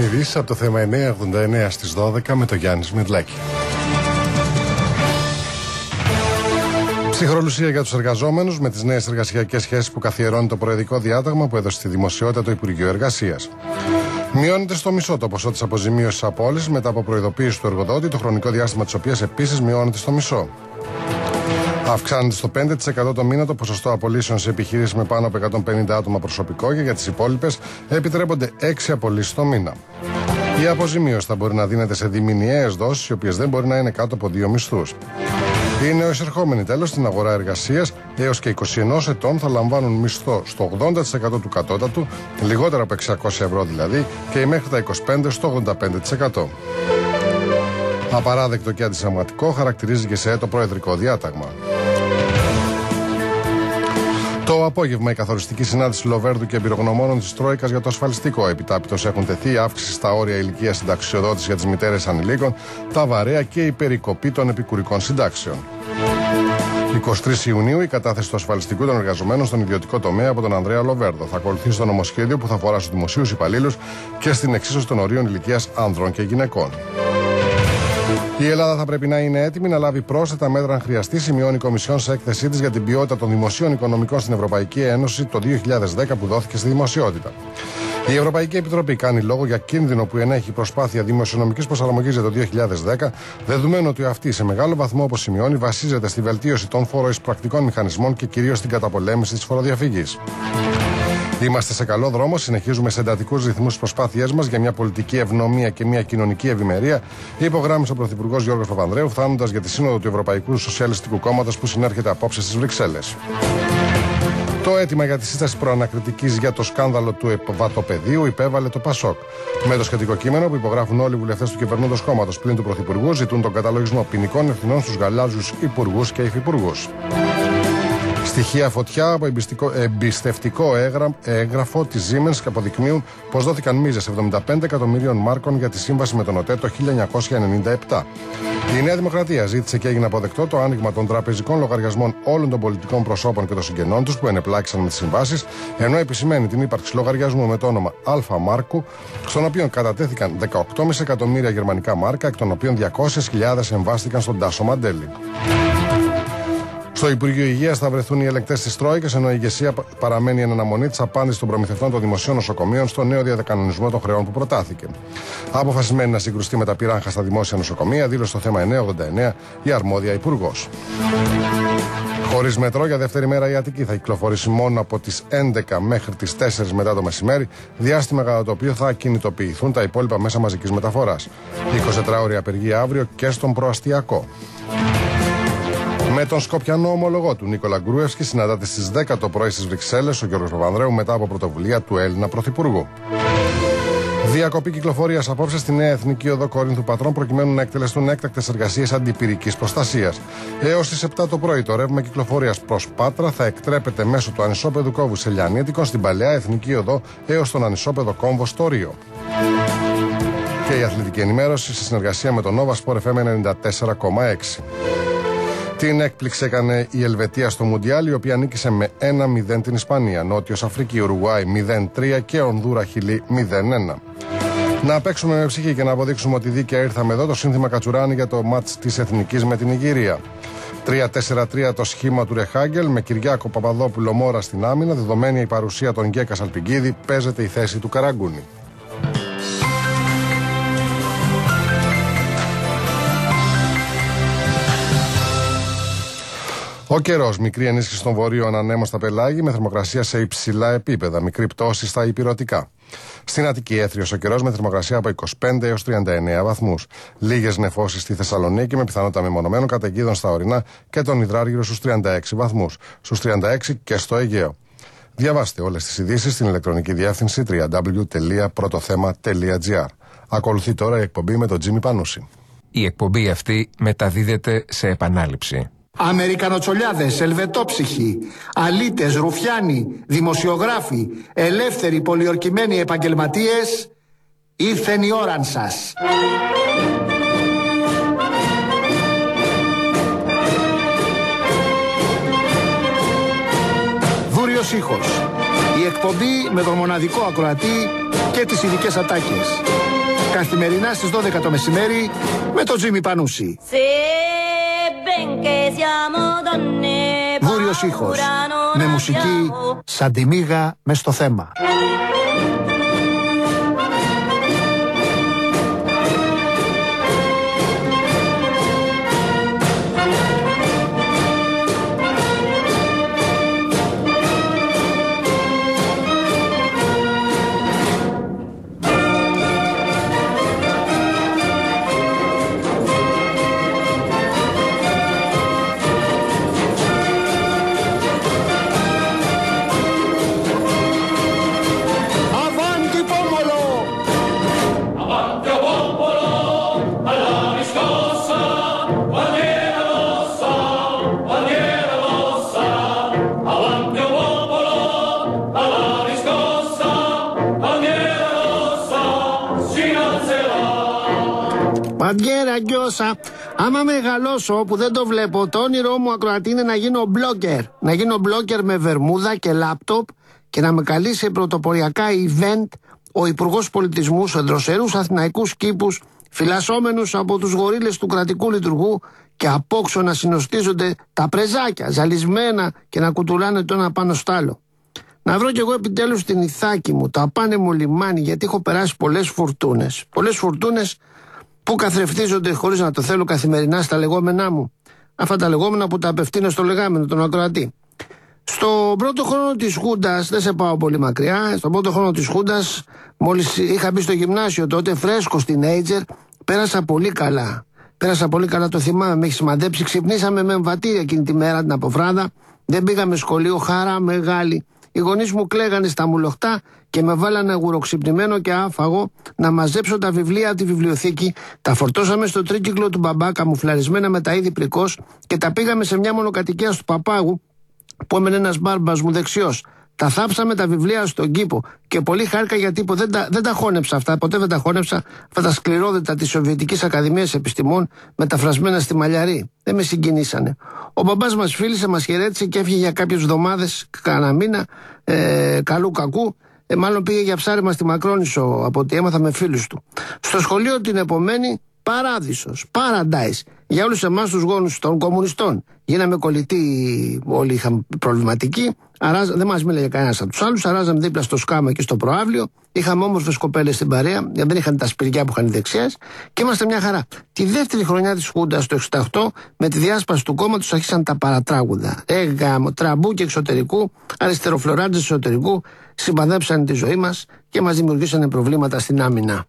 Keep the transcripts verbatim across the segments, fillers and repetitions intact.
Ειδήσεις από το θέμα εννιακόσια ογδόντα εννέα στις δώδεκα με τον Γιάννη Σμιτλάκη. Ψυχρολουσία για τους εργαζόμενους με τις νέες εργασιακές σχέσεις που καθιερώνει το προεδρικό διάταγμα που έδωσε στη δημοσιότητα το Υπουργείο Εργασίας. Μειώνεται στο μισό το ποσό της αποζημίωσης απόλυσης μετά από προειδοποίηση του εργοδότη, το χρονικό διάστημα της οποίας επίσης μειώνεται στο μισό. Αυξάνεται στο πέντε τοις εκατό το μήνα το ποσοστό απολύσεων σε επιχειρήσεις με πάνω από εκατόν πενήντα άτομα προσωπικό και για τις υπόλοιπες επιτρέπονται έξι απολύσεις το μήνα. Η αποζημίωση θα μπορεί να δίνεται σε διμηνιαίες δόσεις, οι οποίες δεν μπορεί να είναι κάτω από δύο μισθούς. Οι νεοεισερχόμενοι τέλος στην αγορά εργασίας έως και είκοσι ένα ετών θα λαμβάνουν μισθό στο ογδόντα τοις εκατό του κατώτατου, λιγότερα από εξακόσια ευρώ δηλαδή, και οι μέχρι τα είκοσι πέντε στο ογδόντα πέντε τοις εκατό. Απαράδεκτο και αντισυνταγματικό χαρακτηρίζει και σε το προεδρικό διάταγμα. Το απόγευμα η καθοριστική συνάντηση Λοβέρδου και εμπειρογνωμόνων της Τρόικας για το ασφαλιστικό. Επιτάπητος έχουν τεθεί η αύξηση στα όρια ηλικίας συνταξιοδότησης για τις μητέρες ανηλίκων, τα βαρέα και η περικοπή των επικουρικών συντάξεων. εικοστή τρίτη Ιουνίου η κατάθεση του ασφαλιστικού των εργαζομένων στον ιδιωτικό τομέα από τον Ανδρέα Λοβέρδο. Θα ακολουθήσει το νομοσχέδιο που θα αφορά στους δημοσίους υπαλλήλους και στην εξίσωση των ορίων ηλικίας άνδρων και γυναικών. Η Ελλάδα θα πρέπει να είναι έτοιμη να λάβει πρόσθετα μέτρα αν χρειαστεί, σημειώνει η Κομισιόν σε έκθεσή της για την ποιότητα των δημοσίων οικονομικών στην Ευρωπαϊκή Ένωση το δύο χιλιάδες δέκα που δόθηκε στη δημοσιότητα. Η Ευρωπαϊκή Επιτροπή κάνει λόγο για κίνδυνο που ενέχει η προσπάθεια δημοσιονομικής προσαρμογής για το δύο χιλιάδες δέκα, δεδομένου ότι αυτή σε μεγάλο βαθμό, όπως σημειώνει, βασίζεται στη βελτίωση των φοροεισπρακτικών μηχανισμών και κυρίως στην καταπολέμηση της φοροδιαφυγής. Είμαστε σε καλό δρόμο, συνεχίζουμε σε εντατικούς ρυθμούς τις προσπάθειές μας για μια πολιτική ευνομία και μια κοινωνική ευημερία, υπογράμμισε ο Πρωθυπουργός Γιώργος Παπανδρέου, φτάνοντας για τη Σύνοδο του Ευρωπαϊκού Σοσιαλιστικού Κόμματος που συνέρχεται απόψε στις Βρυξέλλες. Το αίτημα για τη σύσταση προανακριτικής για το σκάνδαλο του βατοπεδίου υπέβαλε το ΠΑΣΟΚ. Με το σχετικό κείμενο που υπογράφουν όλοι οι βουλευτές του κυβερνώντος κόμματος πλην του Πρωθυπουργού, ζητούν τον καταλογισμό ποινικών ευθυνών στους γαλάζιους υπουργούς και υφυπουργούς. Στοιχεία φωτιά από εμπιστευτικό έγγραφο της Siemens και αποδεικνύουν πως δόθηκαν μίζες εβδομήντα πέντε εκατομμύριων μάρκων για τη σύμβαση με τον ΟΤΕ το χίλια εννιακόσια ενενήντα επτά. Η Νέα Δημοκρατία ζήτησε και έγινε αποδεκτό το άνοιγμα των τραπεζικών λογαριασμών όλων των πολιτικών προσώπων και των συγγενών τους που ενεπλάκησαν με τις συμβάσεις, ενώ επισημαίνει την ύπαρξη λογαριασμού με το όνομα Α Μάρκου, στον οποίο κατατέθηκαν δεκαοκτώ κόμμα πέντε εκατομμύρια γερμανικά μάρκα, εκ των οποίων διακόσιες χιλιάδες εμβάστηκαν στον Τάσο Μαντέλη. Στο Υπουργείο Υγείας θα βρεθούν οι ελεγκτές της Τρόικας, ενώ η ηγεσία παραμένει εν αναμονή της απάντησης των προμηθευτών των δημοσίων νοσοκομείων στο νέο διακανονισμό των χρεών που προτάθηκε. Αποφασισμένη να συγκρουστεί με τα πυράγχα στα δημόσια νοσοκομεία, δήλωσε στο θέμα εννιακόσια ογδόντα εννέα η αρμόδια υπουργός. Χωρίς μετρό για δεύτερη μέρα η Αττική θα κυκλοφορήσει μόνο από τις έντεκα μέχρι τις τέσσερις μετά το μεσημέρι, διάστημα κατά το οποίο θα κινητοποιηθούν τα υπόλοιπα μέσα μαζικής μεταφοράς. εικοσιτετράωρη απεργία αύριο και στον προαστιακό. Με τον Σκοπιανό ομολογό του Νίκολα Γκρούευσκη συναντάται στις δέκα το πρωί στις Βρυξέλλες ο Γιώργος Παπανδρέου μετά από πρωτοβουλία του Έλληνα Πρωθυπουργού. Διακοπή κυκλοφορίας απόψε στη Νέα Εθνική Οδό Κορίνθου Πατρών προκειμένου να εκτελεστούν έκτακτες εργασίες αντιπυρικής προστασίας. Έως τις επτά το πρωί το ρεύμα κυκλοφορίας προς Πάτρα θα εκτρέπεται μέσω του ανισόπεδου κόμβου Σελιανίτικων στην παλαιά Εθνική Οδό έως τον ανισόπεδο κόμβο στο Ρίο. Και η αθλητική ενημέρωση σε συνεργασία με τον Nova Sport εφ εμ ενενήντα τέσσερα κόμμα έξι. Την έκπληξη έκανε η Ελβετία στο Μουντιάλ, η οποία νίκησε με ένα μηδέν την Ισπανία. Νότιος Αφρική, Ουρουγουάη μηδέν τρία και Ονδούρα Χιλή μηδέν ένα. Να παίξουμε με ψυχή και να αποδείξουμε ότι δίκαια ήρθαμε εδώ. Το σύνθημα Κατσουράνη για το μάτς της Εθνικής με την Ιγυρία. τρία τέσσερα τρία το σχήμα του Ρεχάγκελ με Κυριάκο Παπαδόπουλο Μόρα στην άμυνα. Δεδομένη η παρουσία των Γκέκα Σαλπιγκίδη, παίζεται η θέση του Καραγκούνη. Ο καιρός, μικρή ενίσχυση στον βορείο ανέμων στα πελάγη με θερμοκρασία σε υψηλά επίπεδα, μικρή πτώση στα υπηρωτικά. Στην Αττική έθριος ο καιρός με θερμοκρασία από είκοσι πέντε έως τριάντα εννέα βαθμούς. Λίγες νεφώσεις στη Θεσσαλονίκη με πιθανότητα μεμονωμένων καταιγίδων στα ορεινά και τον Ιδράργυρο στους τριάντα έξι βαθμούς. Στους τριάντα έξι και στο Αιγαίο. Διαβάστε όλες τις ειδήσεις στην ηλεκτρονική διεύθυνση double-u double-u double-u τελεία πρωτοθέμα τελεία τζι άρ. Ακολουθεί τώρα η εκπομπή με τον Τζίμι Πανούση. Η εκπομπή αυτή μεταδίδεται σε επανάληψη. Αμερικανοτσολιάδες, ελβετόψυχοι, αλήτες, ρουφιάνοι, δημοσιογράφοι, ελεύθεροι πολιορκημένοι επαγγελματίες, ήρθεν η ώραν σας. Δούριος ήχος. Η εκπομπή με τον μοναδικό ακροατή και τις ειδικές ατάκες. Καθημερινά στις δώδεκα το μεσημέρι με τον Τζίμι Πανούση. Βούριος ήχος, με μουσική σαν τη μύγα μες στο θέμα. Μαντιέρα γκιόσα, άμα μεγαλώσω που δεν το βλέπω, το όνειρό μου ακροατή είναι να γίνω blogger. Να γίνω blogger με βερμούδα και λάπτοπ και να με καλεί σε πρωτοποριακά event ο Υπουργός Πολιτισμού σε δροσερούς αθηναϊκούς κήπους, φυλασσόμενους από τους γορίλες του κρατικού λειτουργού και απόξω να συνοστίζονται τα πρεζάκια, ζαλισμένα και να κουτουλάνε το ένα πάνω στ' άλλο. Να βρω κι εγώ επιτέλους την Ιθάκη μου, το απάνεμο λιμάνι, γιατί έχω περάσει πολλές φουρτούνες. Πολλές φουρτούνες που καθρεφτίζονται χωρίς να το θέλω καθημερινά στα λεγόμενά μου. Αυτά τα λεγόμενα που τα απευθύνω στο λεγάμενο, τον ακροατή. Στο πρώτο χρόνο της Χούντας, δεν σε πάω πολύ μακριά, στον πρώτο χρόνο της Χούντας, μόλις είχα μπει στο γυμνάσιο τότε, φρέσκος teenager, πέρασα πολύ καλά. Πέρασα πολύ καλά, το θυμάμαι, με έχει σημαντέψει. Ξυπνήσαμε με εμβατήρια εκείνη τη μέρα την αποβράδα. Δεν πήγαμε σχολείο, χαρά μεγάλη. Οι γονείς μου κλαίγανε στα μουλοχτά και με βάλανε αγουροξυπνημένο και άφαγο να μαζέψω τα βιβλία από τη βιβλιοθήκη. Τα φορτώσαμε στο τρίκυκλο του μπαμπά, καμουφλαρισμένα με τα είδη πρικός, και τα πήγαμε σε μια μονοκατοικία του Παπάγου που έμενε ένας μπάρμπας μου δεξιός. Τα θάψαμε τα βιβλία στον κήπο και πολύ χάρηκα γιατί δεν τα, δεν τα χώνεψα αυτά, ποτέ δεν τα χώνεψα αυτά τα σκληρόδετα της Σοβιετικής Ακαδημίας Επιστημών μεταφρασμένα στη Μαλλιαρή. Δεν με συγκινήσανε. Ο μπαμπάς μας φίλησε, μας χαιρέτησε και έφυγε για κάποιες εβδομάδες, κανένα μήνα, ε, καλού κακού. Ε, μάλλον πήγε για ψάρεμα στη Μακρόνισσο, από ό,τι έμαθα με φίλους του. Στο σχολείο την επομένη, παράδεισος, paradise. Για όλους εμάς τους γόνους των κομμουνιστών. Γίναμε κολλητοί, όλοι είχαμε προβληματική. Αράζα, δεν μας μίλαγε κανένας από τους άλλους. Αράζαμε δίπλα στο σκάμα και στο προάβλιο. Είχαμε όμορφες κοπέλες στην παρέα, γιατί δεν είχαν τα σπηριά που είχαν οι δεξιές. Και είμαστε μια χαρά. Τη δεύτερη χρονιά της Χούντας, το εξήντα οκτώ, με τη διάσπαση του κόμματος άρχισαν τα παρατράγουδα. Έγαμο, τραμπούκι εξωτερικού, αριστεροφλωράντες εσωτερικού, συμπαδέψαν τη ζωή μας και μας δημιουργήσαν προβλήματα στην άμυνα.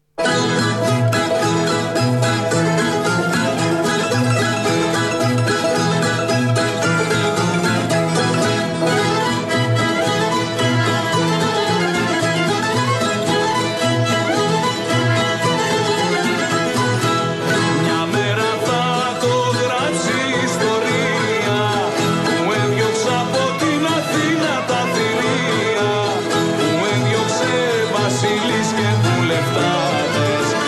Βασίλης και του λεφτάδες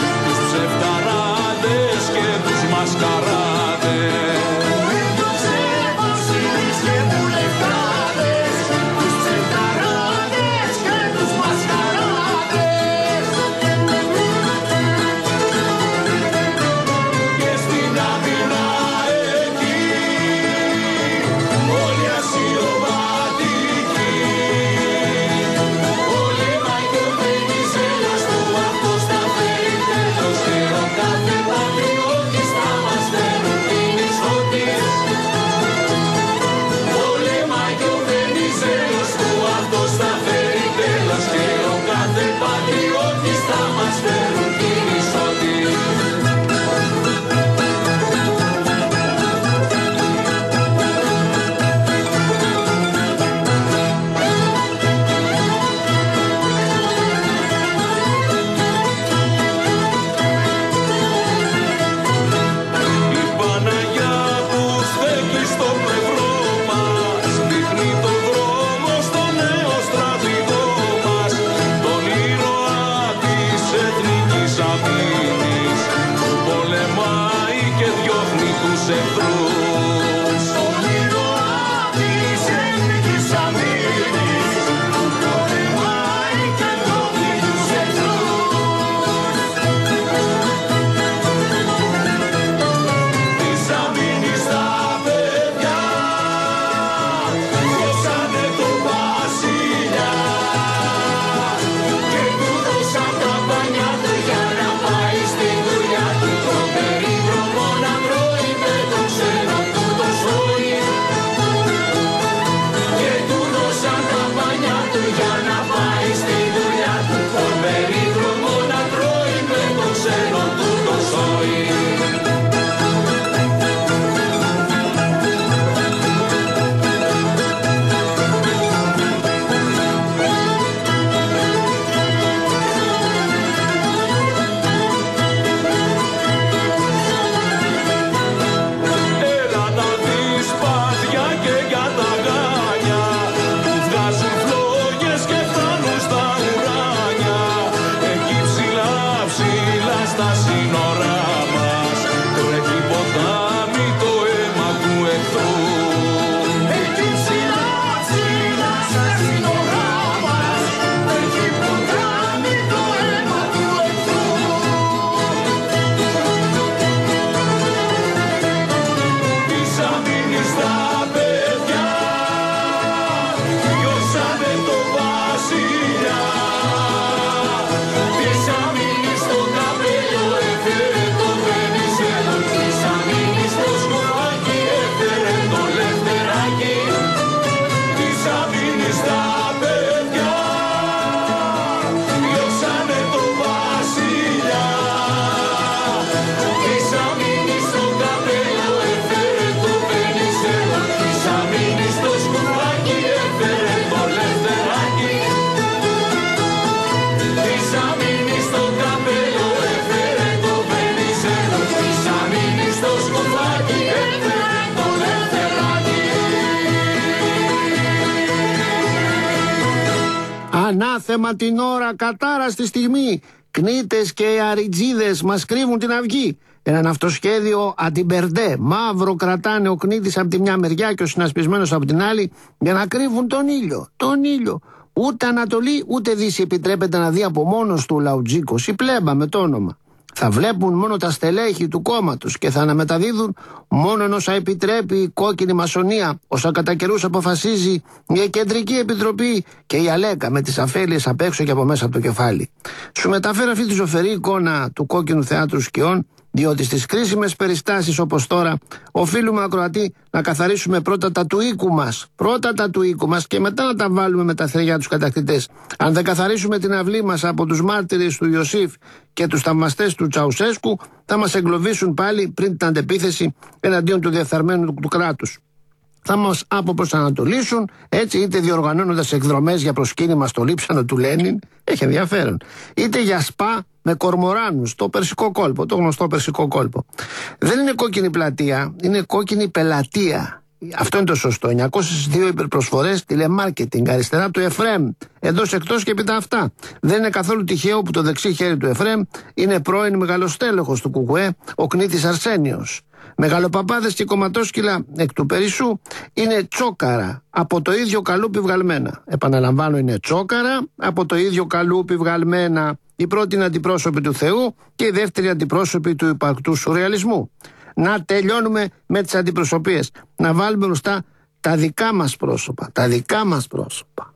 Ανάθεμα την ώρα, κατάρα στη στιγμή. Κνήτες και αριτζίδες μας κρύβουν την αυγή. Έναν αυτοσχέδιο αντιμπερντέ, μαύρο κρατάνε ο κνήτης από τη μια μεριά και ο συνασπισμένος από την άλλη, για να κρύβουν τον ήλιο. Τον ήλιο. Ούτε Ανατολή ούτε Δύση επιτρέπεται να δει από μόνος του ο Λαουτζίκος, η πλέμπα με το όνομα. Θα βλέπουν μόνο τα στελέχη του κόμματος και θα αναμεταδίδουν μόνο όσα επιτρέπει η κόκκινη μασονία, όσα κατά καιρούς αποφασίζει η Κεντρική Επιτροπή και η Αλέκα με τις αφέλειες απ' έξω και από μέσα από το κεφάλι. Σου μεταφέρω αυτή τη ζωφερή εικόνα του κόκκινου θεάτρου σκιών, διότι στις κρίσιμες περιστάσεις όπως τώρα οφείλουμε, ακροατή, να καθαρίσουμε πρώτα τα του οίκου μας. Πρώτα τα του οίκου μας και μετά να τα βάλουμε με τα θεριά τους κατακτητές. Αν δεν καθαρίσουμε την αυλή μας από τους μάρτυρες του Ιωσήφ και τους θαυμαστές του Τσαουσέσκου, θα μας εγκλωβίσουν πάλι πριν την αντεπίθεση εναντίον του διεφθαρμένου του, του κράτους. Θα μας αποπροσανατολίσουν, έτσι, είτε διοργανώνοντας εκδρομές για προσκύνημα στο λείψανο του Λένιν, έχει ενδιαφέρον, είτε για σπα με κορμοράνους στο Περσικό κόλπο, το γνωστό Περσικό κόλπο. Δεν είναι κόκκινη πλατεία, είναι κόκκινη πελατεία. Αυτό είναι το σωστό. εννιακόσιες δύο υπερπροσφορές τηλεμάρκετινγκ αριστερά του Εφρέμ. Εντός εκτός και επί αυτά. Δεν είναι καθόλου τυχαίο που το δεξί χέρι του Εφρέμ είναι πρώην μεγαλοστέλεχος του Κουκουέ, ο Κνήτης Αρσένιος. Μεγαλοπαπάδες και κομματόσκυλα εκ του Περισσού είναι τσόκαρα από το ίδιο καλούπι βγαλμένα. Επαναλαμβάνω, είναι τσόκαρα από το ίδιο καλούπι βγαλμένα. Η πρώτη είναι αντιπρόσωπη του Θεού και η δεύτερη αντιπρόσωπη του υπαρκτού σουρεαλισμού. Να τελειώνουμε με τις αντιπροσωπείες. Να βάλουμε μπροστά τα δικά μας πρόσωπα. Τα δικά μας πρόσωπα.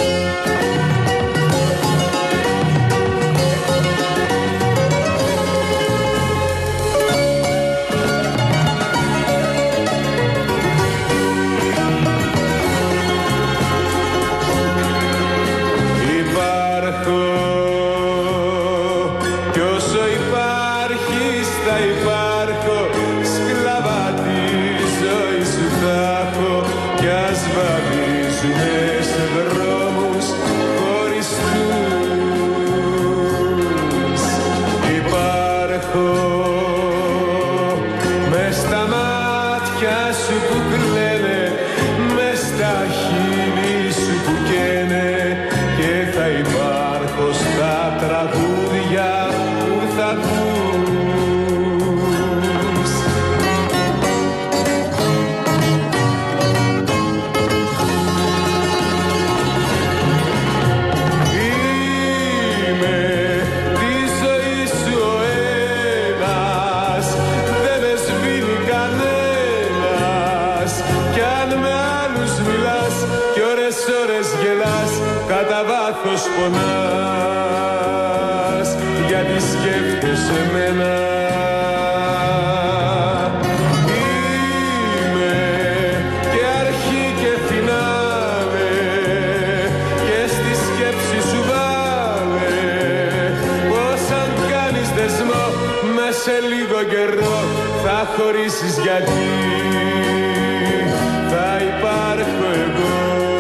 Κατά βάθος πονάς, γιατί σκέφτεσαι εμένα. Είμαι και αρχή και φινάλε, και στη σκέψη σου βάλε πως αν κάνεις δεσμό μες σε λίγο καιρό θα χωρίσεις, γιατί θα υπάρχω εγώ.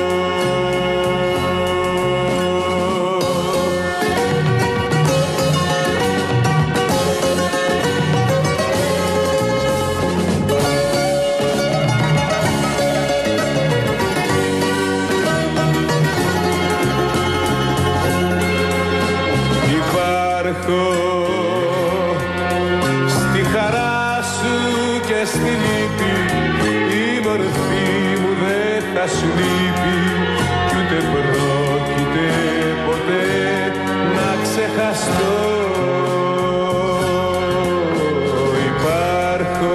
Στη χαρά σου και στη λύπη η μορφή μου δεν θα σου λείπει, κι ούτε πρόκειται ποτέ να ξεχαστώ. Υπάρχω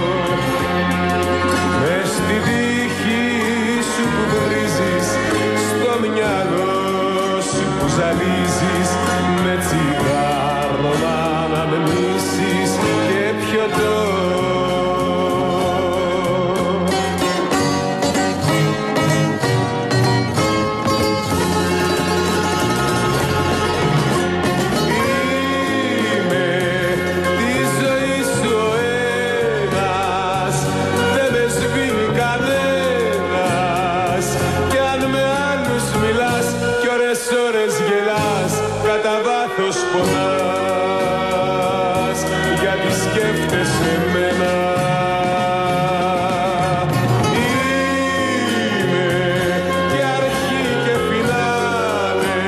μες στη τύχη σου που βρίζεις, στο μυαλό σου που ζαλίζεις, με τσιγάρο να αναμνήσεις και πιωτό. Είμαι τη ζωή σου ο ένας, δεν με σβήνει κανένας, κι αν με άλλους μιλάς κι ώρες ώρες γελάς, κατά βάθος πονάς, γιατί σκέφτεσαι εμένα. Είμαι και αρχή και φινάλε,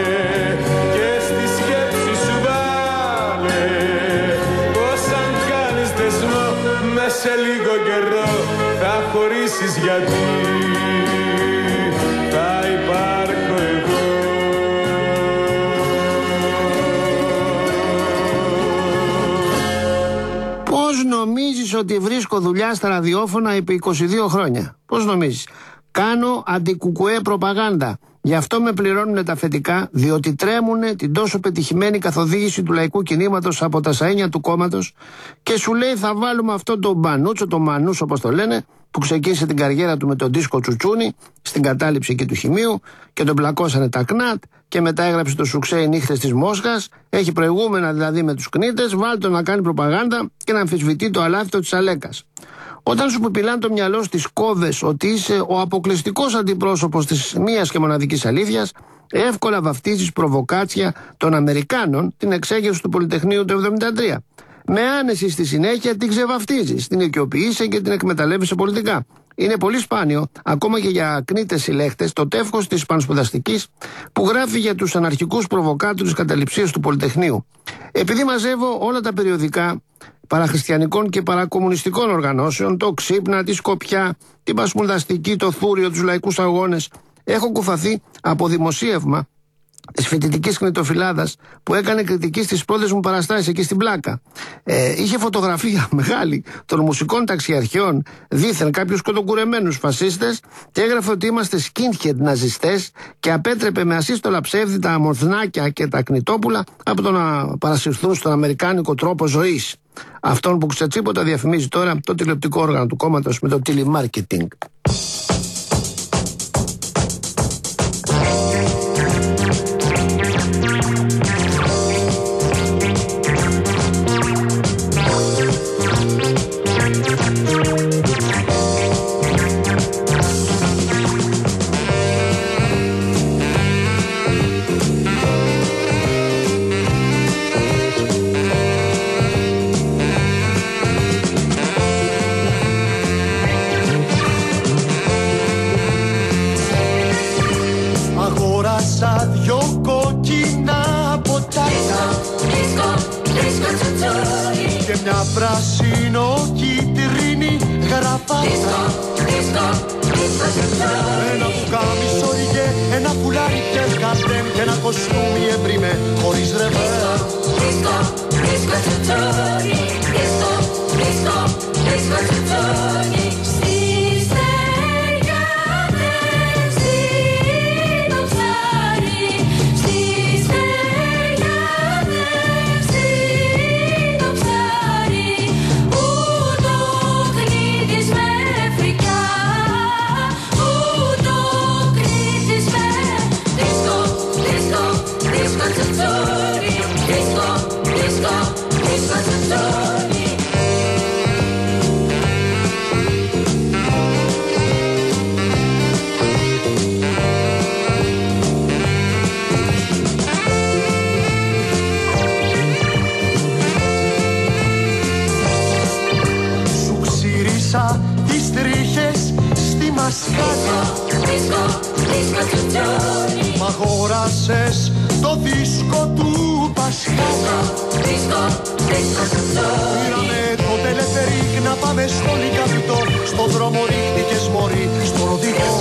ρωτήσεις γιατί, θα υπάρχω εγώ. Πώς νομίζεις ότι βρίσκω δουλειά στα ραδιόφωνα επί είκοσι δύο χρόνια? Πώς νομίζεις? Κάνω αντικουκουέ προπαγάνδα. Γι' αυτό με πληρώνουν τα αφεντικά, διότι τρέμουνε την τόσο πετυχημένη καθοδήγηση του λαϊκού κινήματος από τα σαΐνια του κόμματος και σου λέει θα βάλουμε αυτό το μπανούτσο, το μανούσο όπως το λένε, που ξεκίνησε την καριέρα του με τον δίσκο Τσουτσούνι στην κατάληψη εκεί του χημείου και τον πλακώσανε τα ΚΝΑΤ και μετά έγραψε το σουξέ οι νύχτες της Μόσχας, έχει προηγούμενα δηλαδή με τους κνίτες, βάλτε να κάνει προπαγάνδα και να αμφισβητεί το αλάφιτο της Αλέκας. Όταν σου πουλάνε το μυαλό στις κόβες ότι είσαι ο αποκλειστικός αντιπρόσωπος της μίας και μοναδικής αλήθειας, εύκολα βαφτίζεις προβοκάτσια των Αμερικάνων την εξέγερση του Πολυτεχνείου του εβδομήντα τρία. Με άνεση στη συνέχεια την ξεβαφτίζεις, την οικειοποιείσαι και την εκμεταλλεύεσαι πολιτικά. Είναι πολύ σπάνιο, ακόμα και για κνίτες συλλέκτες, το τεύχος της πανσπουδαστικής που γράφει για τους αναρχικούς προβοκάτορες καταληψίες του Πολυτεχνείου. Επειδή μαζεύω όλα τα περιοδικά παραχριστιανικών και παρακομμουνιστικών οργανώσεων, το Ξύπνα, τη Σκοπιά, την Πασμουδαστική, το Θούριο, τους Λαϊκούς Αγώνες, έχω κουφαθεί από δημοσίευμα της φοιτητικής κνητοφυλάδας που έκανε κριτική στις πρώτες μου παραστάσεις εκεί στην Πλάκα. Ε, είχε φωτογραφία μεγάλη των μουσικών ταξιαρχιών, δήθεν κάποιους κοντοκουρεμένους φασίστες, και έγραφε ότι είμαστε skinhead ναζιστές και απέτρεπε με ασύστολα ψεύδι τα αμορθνάκια και τα κνητόπουλα από το να παρασυρθούν στον αμερικάνικο τρόπο ζωής. Αυτόν που ξετσίποτα διαφημίζει τώρα το τηλεοπτικό όργανο του κόμματος με το τηλεμάρκετινγκ. Δυο κόκκινα ποτάκια και μια πράσινο κίτρινη γραβάτα, ένα πουκάμισο είχε, ένα πουλάρι και καρτέν και ένα κοστούμι εμπριμέ χωρίς ρεβέρ. Τις τρίχες στη μασκάτα, μ' αγόρασες το δίσκο του Πασχάτα. Πήραμε το τελεφερίκ να πάμε στο Λικαβιτό, στον δρόμο ρίχτηκες μωρή, στο ροδικό.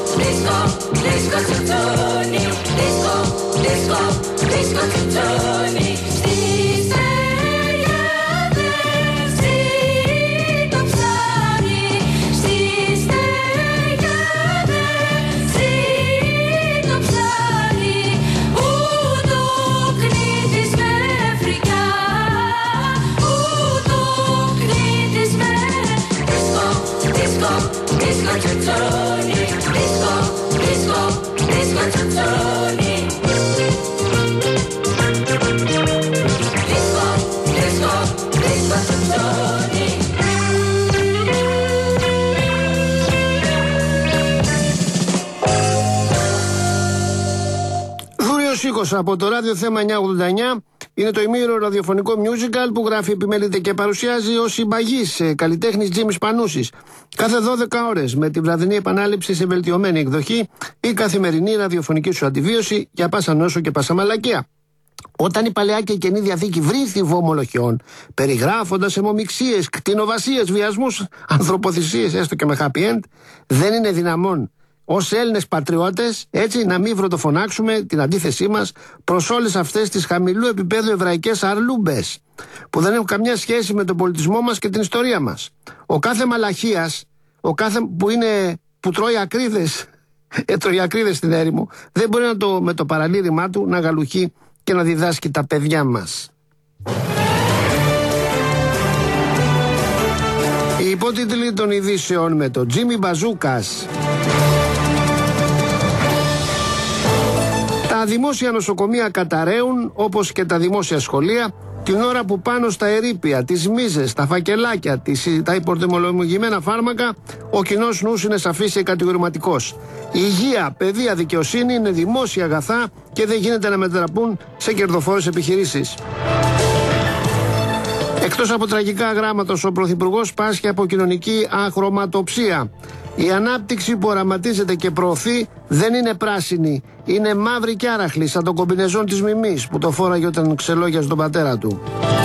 Από το ράδιο Θέμα εννιακόσια ογδόντα εννιά είναι το ημίωρο ραδιοφωνικό musical που γράφει, επιμελείται και παρουσιάζει ο συμπαγής καλλιτέχνης Τζίμις Πανούσης. Κάθε δώδεκα ώρες με τη βραδινή επανάληψη σε βελτιωμένη εκδοχή, η καθημερινή ραδιοφωνική σου αντιβίωση για πάσα νόσο και πάσα μαλακία. Όταν η Παλαιά και η Καινή Διαθήκη βρήθη βομολογιών, περιγράφοντας αιμομιξίες, κτηνοβασίες, βιασμούς, ανθρωποθυσίες, έστω και με happy end, δεν είναι δυναμόν ως Έλληνες πατριώτες, έτσι, να μην βροντοφωνάξουμε την αντίθεσή μας προς όλες αυτές τις χαμηλού επίπεδου εβραϊκές αρλούμπες, που δεν έχουν καμιά σχέση με τον πολιτισμό μας και την ιστορία μας. Ο κάθε μαλαχίας, ο κάθε που, είναι, που τρώει ακρίδες, έτρωγε ακρίδες στην έρημο, δεν μπορεί να το, με το παραλήρημά του να γαλουχεί και να διδάσκει τα παιδιά μας. Οι υπότιτλοι των ειδήσεων με τον Τζίμι Μπαζούκας. Τα δημόσια νοσοκομεία καταραίουν, όπως και τα δημόσια σχολεία, την ώρα που πάνω στα ερείπια, τις μίζες, τα φακελάκια, τις, τα υποτιμολογημένα φάρμακα, ο κοινός νους είναι σαφής και κατηγορηματικός. Η υγεία, παιδεία, δικαιοσύνη είναι δημόσια αγαθά και δεν γίνεται να μετατραπούν σε κερδοφόρες επιχειρήσεις. Εκτός από τραγικά γράμματος, ο Πρωθυπουργός πάσχει από κοινωνική αχρωματοψία. Η ανάπτυξη που οραματίζεται και προωθεί δεν είναι πράσινη, είναι μαύρη και άραχλη, σαν τον κομπινεζόν της Μιμής που το φόραγε όταν ξελόγιαζε τον πατέρα του.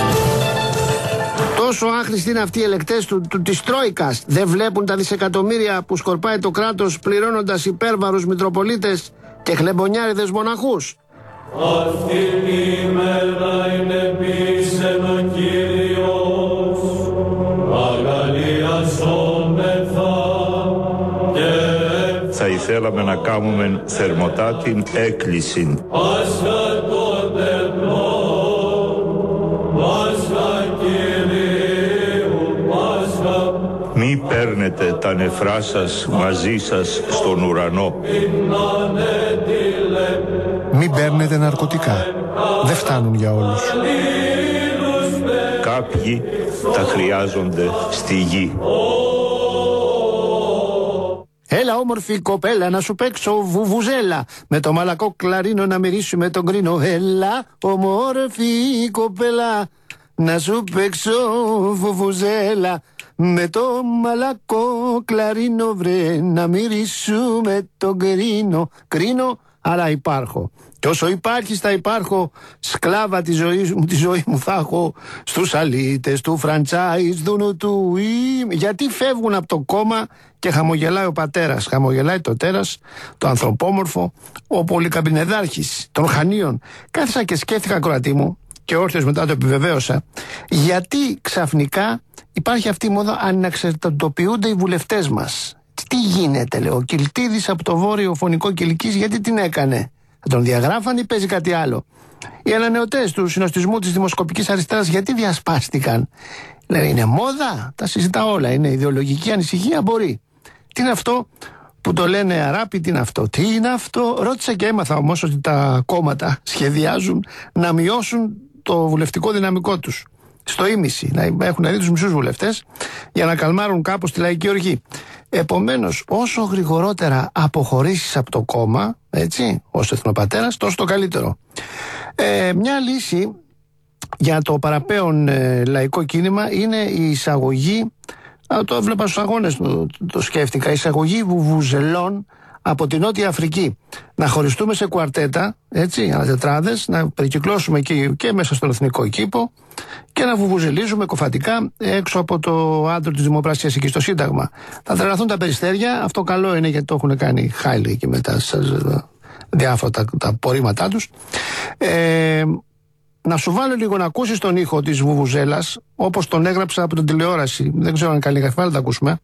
Τόσο άχρηστοι είναι αυτοί οι ελεκτές του, του, της Τρόικας. Δεν βλέπουν τα δισεκατομμύρια που σκορπάει το κράτος πληρώνοντας υπέρβαρους μητροπολίτες και χλεμπονιάριδες μοναχούς. Αυτή η μέρα είναι πίσεν ο Κύριος, αγαλιαζόμεθα. Θα ήθελαμε να κάνουμε θερμοτά την έκκληση. Πάσχα των τεχνών, Πάσχα Κυρίου, Πάσχα. Μη παίρνετε τα νεφρά σας μαζί σας στον ουρανό. Μην παίρνετε ναρκωτικά. Δεν φτάνουν για όλους. Κάποιοι τα χρειάζονται στη γη. Έλα όμορφη κοπέλα να σου παίξω βουβουζέλα, με το μαλακό κλαρίνο να μυρίσουμε τον κρίνο. Έλα όμορφη κοπέλα να σου παίξω βουβουζέλα, με το μαλακό κλαρίνο βρε να μυρίσουμε τον κρίνο. Κρίνο, αλλά υπάρχω. Και όσο υπάρχεις θα υπάρχω, σκλάβα τη ζωή μου, τη ζωή μου θα έχω στους αλήτες του franchise δούνου του ή... Γιατί φεύγουν από το κόμμα και χαμογελάει ο πατέρας, χαμογελάει το τέρας, το ανθρωπόμορφο, ο πολυκαμπινεδάρχης των Χανίων. Κάθισα και σκέφτηκα, ακροατή μου, και όρθιος μετά το επιβεβαίωσα, γιατί ξαφνικά υπάρχει αυτή η μόδα αναξερτητοποιούνται οι βουλευτές μας. Τι γίνεται, λέω, ο Κιλτίδης από το βόρειο φωνικό Κιλκής, γιατί την έκανε? Θα τον διαγράφαν ή παίζει κάτι άλλο? Οι ανανεωτές του συνοστισμού της δημοσκοπικής αριστεράς γιατί διασπάστηκαν? Λέει, είναι μόδα, τα συζητά όλα, είναι ιδεολογική ανησυχία, μπορεί. Τι είναι αυτό που το λένε Αράπη, τι είναι αυτό? Τι είναι αυτό? Ρώτησα και έμαθα όμως ότι τα κόμματα σχεδιάζουν να μειώσουν το βουλευτικό δυναμικό τους στο ίμιση, να έχουν δει τους μισούς βουλευτές για να καλμάρουν κάπως τη λαϊκή οργή. Επομένως, όσο γρηγορότερα αποχωρήσεις από το κόμμα, έτσι, ως εθνοπατέρας, τόσο το καλύτερο. Ε, μια λύση για το παραπέον ε, λαϊκό κίνημα είναι η εισαγωγή, α, το έβλεπα στους αγώνες, το, το σκέφτηκα, η εισαγωγή βουβουζελών από την Νότια Αφρική. Να χωριστούμε σε κουαρτέτα, έτσι, ανατετράδες, να περικυκλώσουμε και, και μέσα στον εθνικό κήπο και να βουβουζελίζουμε κοφατικά έξω από το άντρο της Δημοπρασίας εκεί στο Σύνταγμα. Θα τρελαθούν τα περιστέρια, αυτό καλό είναι γιατί το έχουν κάνει χάιλοι και μετά διάφορα τα, τα απορρίμματά τους. Ε, να σου βάλω λίγο να ακούσεις τον ήχο της βουβουζέλας, όπως τον έγραψα από την τηλεόραση. Δεν ξέρω αν καλή γραφή, αλλά τα ακούσουμε.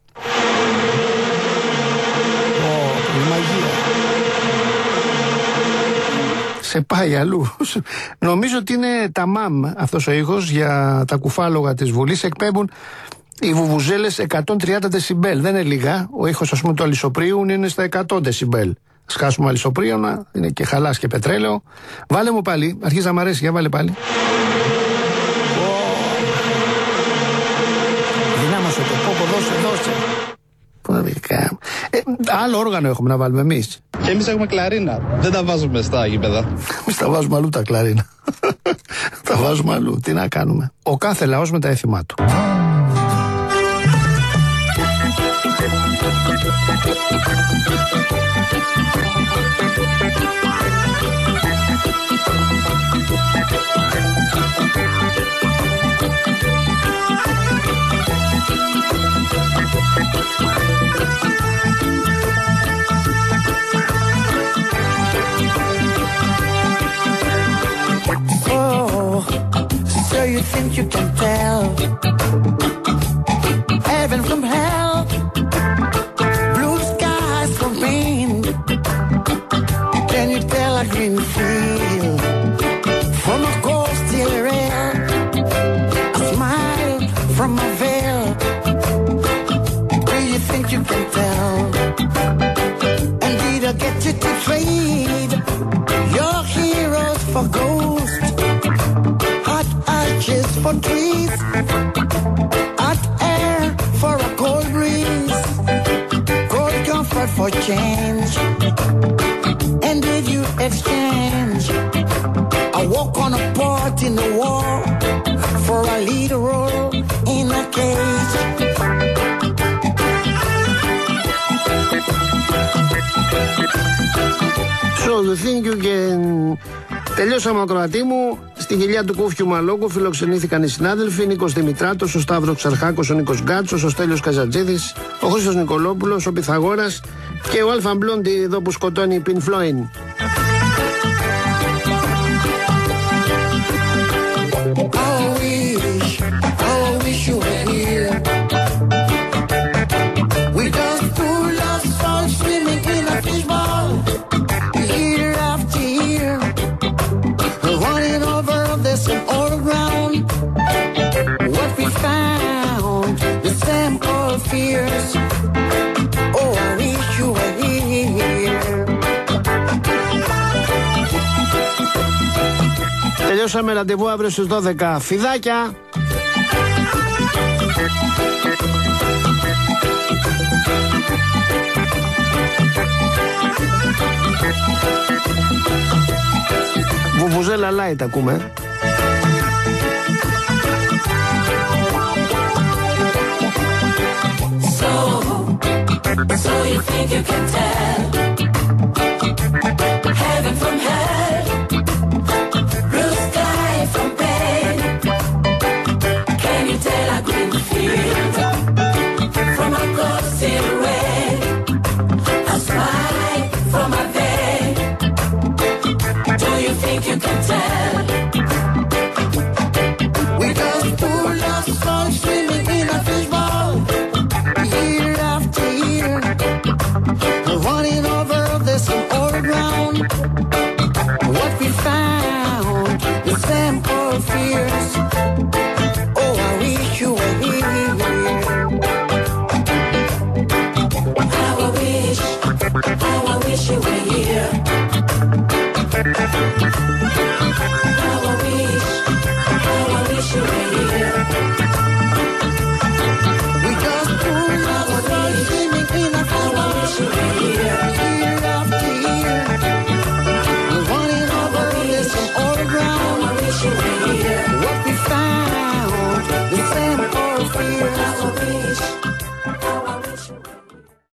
Σε πάει αλλού. Νομίζω ότι είναι τα μαμ αυτός ο ήχος για τα κουφάλογα της Βουλής. Εκπέμπουν οι βουβουζέλες εκατόν τριάντα δεσιμπέλ. Δεν είναι λίγα. Ο ήχος, ας πούμε, του αλυσοπρίου είναι στα εκατό δεσιμπέλ. Ας χάσουμε αλυσοπρίωνα, είναι και χαλάς και πετρέλαιο. Βάλε μου πάλι, αρχίζει να μ' αρέσει, για βάλε πάλι. Δυνάμωσε το κόπο, δώσε, δώσε. Ε, άλλο όργανο έχουμε να βάλουμε εμείς. Και εμείς έχουμε κλαρίνα. Δεν τα βάζουμε στα γήπεδα. Εμείς τα βάζουμε αλλού τα κλαρίνα. Τα βάζουμε αλλού. Τι να κάνουμε? Ο κάθε λαός με τα έθιμά του. think you can tell heaven from hell, blue skies from rain? Can you tell a green field from a cold steel rail, a smile from a veil? Do you think you can tell? And did I get you to trade your heroes for ghosts, hot arches for trees, hot air for a cold breeze, cold comfort for change? And did you exchange a walk on a part in the war for a lead role in a cage? So you think you can... Τελειώσαμε, ακροατή μου. Στη γυλιά του Κούφιου Μαλόκου φιλοξενήθηκαν οι συνάδελφοι Νίκος Δημητράτος, ο Σταύρος Ξαρχάκος, ο Νίκος Γκάτσος, ο Στέλιος Καζατζίδης, ο Χρήστος Νικολόπουλος, ο Πυθαγόρας και ο Αλφα Μπλόντι εδώ που σκοτώνει η Pink Floyd. Τελειώσαμε, ραντεβού αύριο στις δώδεκα. Φιδάκια! Βουβουζέλα light ακούμε. So, so you think you can tell heaven from hell, blue sky from pain? Can you tell a green field from a cold steel rail, a smile from a veil? Do you think you can tell? We just two lost souls swimming in a fishbowl, year after year, running over this old ground. What we found, the same old fears. Oh, I wish you were here. How I wish, how I wish you were here.